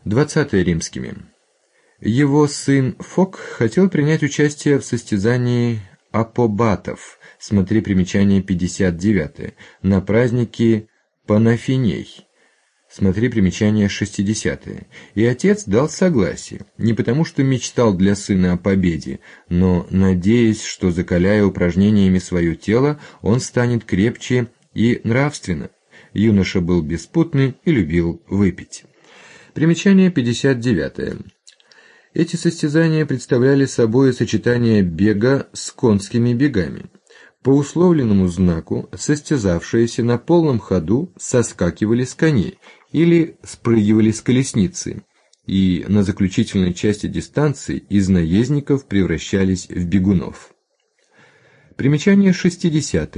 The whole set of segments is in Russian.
20 римскими. Его сын Фок хотел принять участие в состязании апобатов, смотри примечание 59, на празднике Панафиней, смотри примечание 60, и отец дал согласие, не потому что мечтал для сына о победе, но надеясь, что, закаляя упражнениями свое тело, он станет крепче и нравственно. Юноша был беспутный и любил выпить. Примечание 59. Эти состязания представляли собой сочетание бега с конскими бегами. По условленному знаку состязавшиеся на полном ходу соскакивали с коней или спрыгивали с колесницы, и на заключительной части дистанции из наездников превращались в бегунов. Примечание 60.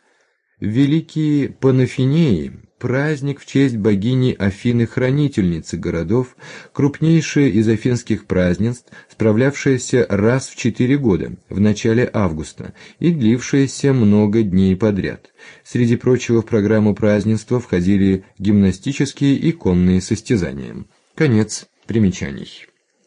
Великие Панафинеи – праздник в честь богини Афины-хранительницы городов, крупнейшее из афинских празднеств, справлявшееся раз в 4 года, в начале августа, и длившееся много дней подряд. Среди прочего в программу празднества входили гимнастические и конные состязания. Конец примечаний.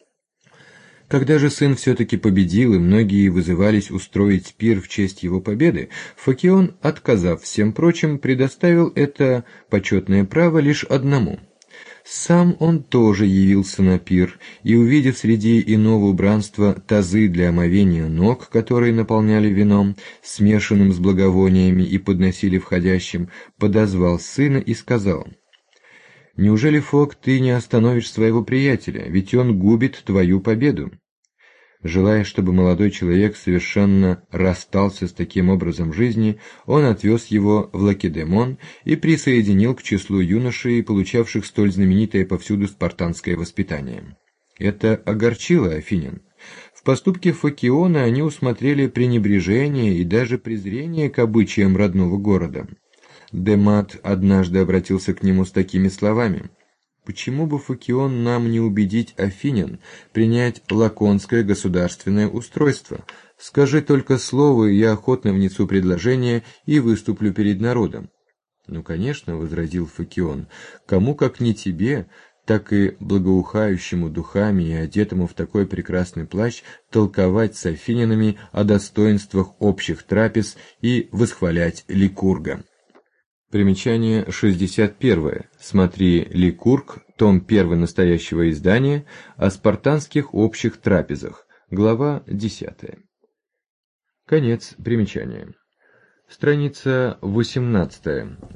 Когда же сын все-таки победил, и многие вызывались устроить пир в честь его победы, Фокион, отказав всем прочим, предоставил это почетное право лишь одному. Сам он тоже явился на пир, и, увидев среди иного убранства тазы для омовения ног, которые наполняли вином, смешанным с благовониями, и подносили входящим, подозвал сына и сказал: «Неужели, Фок, ты не остановишь своего приятеля, ведь он губит твою победу?» Желая, чтобы молодой человек совершенно расстался с таким образом жизни, он отвез его в Лакедемон и присоединил к числу юношей, получавших столь знаменитое повсюду спартанское воспитание. Это огорчило афинян. В поступке Фокиона они усмотрели пренебрежение и даже презрение к обычаям родного города. Демат однажды обратился к нему с такими словами: «Почему бы, Фокион, нам не убедить афинян принять лаконское государственное устройство? Скажи только слово, и я охотно внесу предложение и выступлю перед народом». «Ну, конечно», — возразил Фокион, — «кому, как не тебе, так и благоухающему духами и одетому в такой прекрасный плащ, толковать с афинянами о достоинствах общих трапез и восхвалять Ликурга». Примечание 61. Смотри Ликург, том 1 настоящего издания, о спартанских общих трапезах, глава 10. Конец примечания. Страница 18.